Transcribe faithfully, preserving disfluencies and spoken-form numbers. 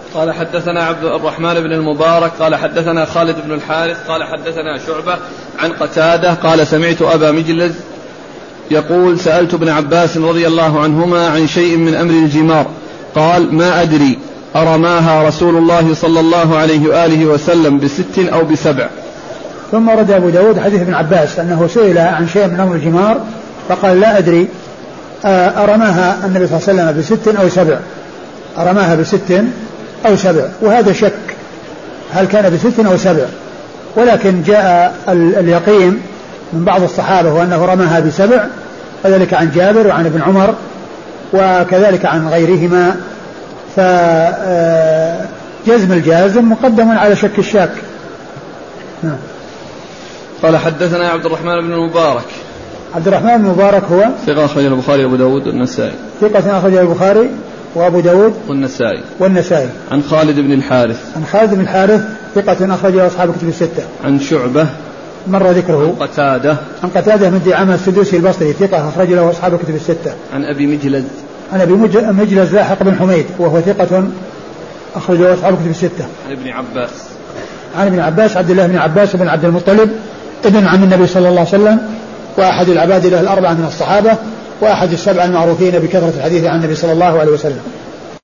قال حدثنا عبد الرحمن بن المبارك قال حدثنا خالد بن الحارث قال حدثنا شعبة عن قتادة قال سمعت أبا مجلز يقول سألت ابن عباس رضي الله عنهما عن شيء من أمر الجمار قال ما أدري أرماها رسول الله صلى الله عليه وآله وسلم بست أو بسبع. ثم ورد أبو داود حديث ابن عباس أنه سئل عن شيء من أمر الجمار فقال لا أدري أرماها النبي صلى الله عليه وسلم بست أو سبع أرماها بست أو سبع وهذا شك هل كان بست أو سبع ولكن جاء اليقين من بعض الصحابة وأنه رماها بسبع وذلك عن جابر وعن ابن عمر وكذلك عن غيرهما فجزم الجازم مقدم على شك الشاك. قال حدثنا عبد الرحمن بن المبارك عبد الرحمن بن المبارك هو ثقة أخرج البخاري وأبو داود والنسائي ثقة أخرج البخاري وأبو داود والنسائي والنسائي عن خالد بن الحارث عن خالد بن الحارث ثقة أخرج أصحاب كتب الستة عن شعبة مر ذكره عن قتادة عن قتادة من دعامة السدوسي البصري ثقة أخرج له أصحاب كتب الستة عن أبي مجلز عن أبي مجلز لاحق بن حميد وهو ثقة أخرج له أصحاب كتب الستة عن ابن عباس عن ابن عباس عبد الله بن عباس بن عبد المطلب ابن عم النبي صلى الله عليه وسلم وأحد العباد له الأربعة من الصحابة وأحد السبعة المعروفين بكثرة الحديث عن النبي صلى الله عليه وسلم.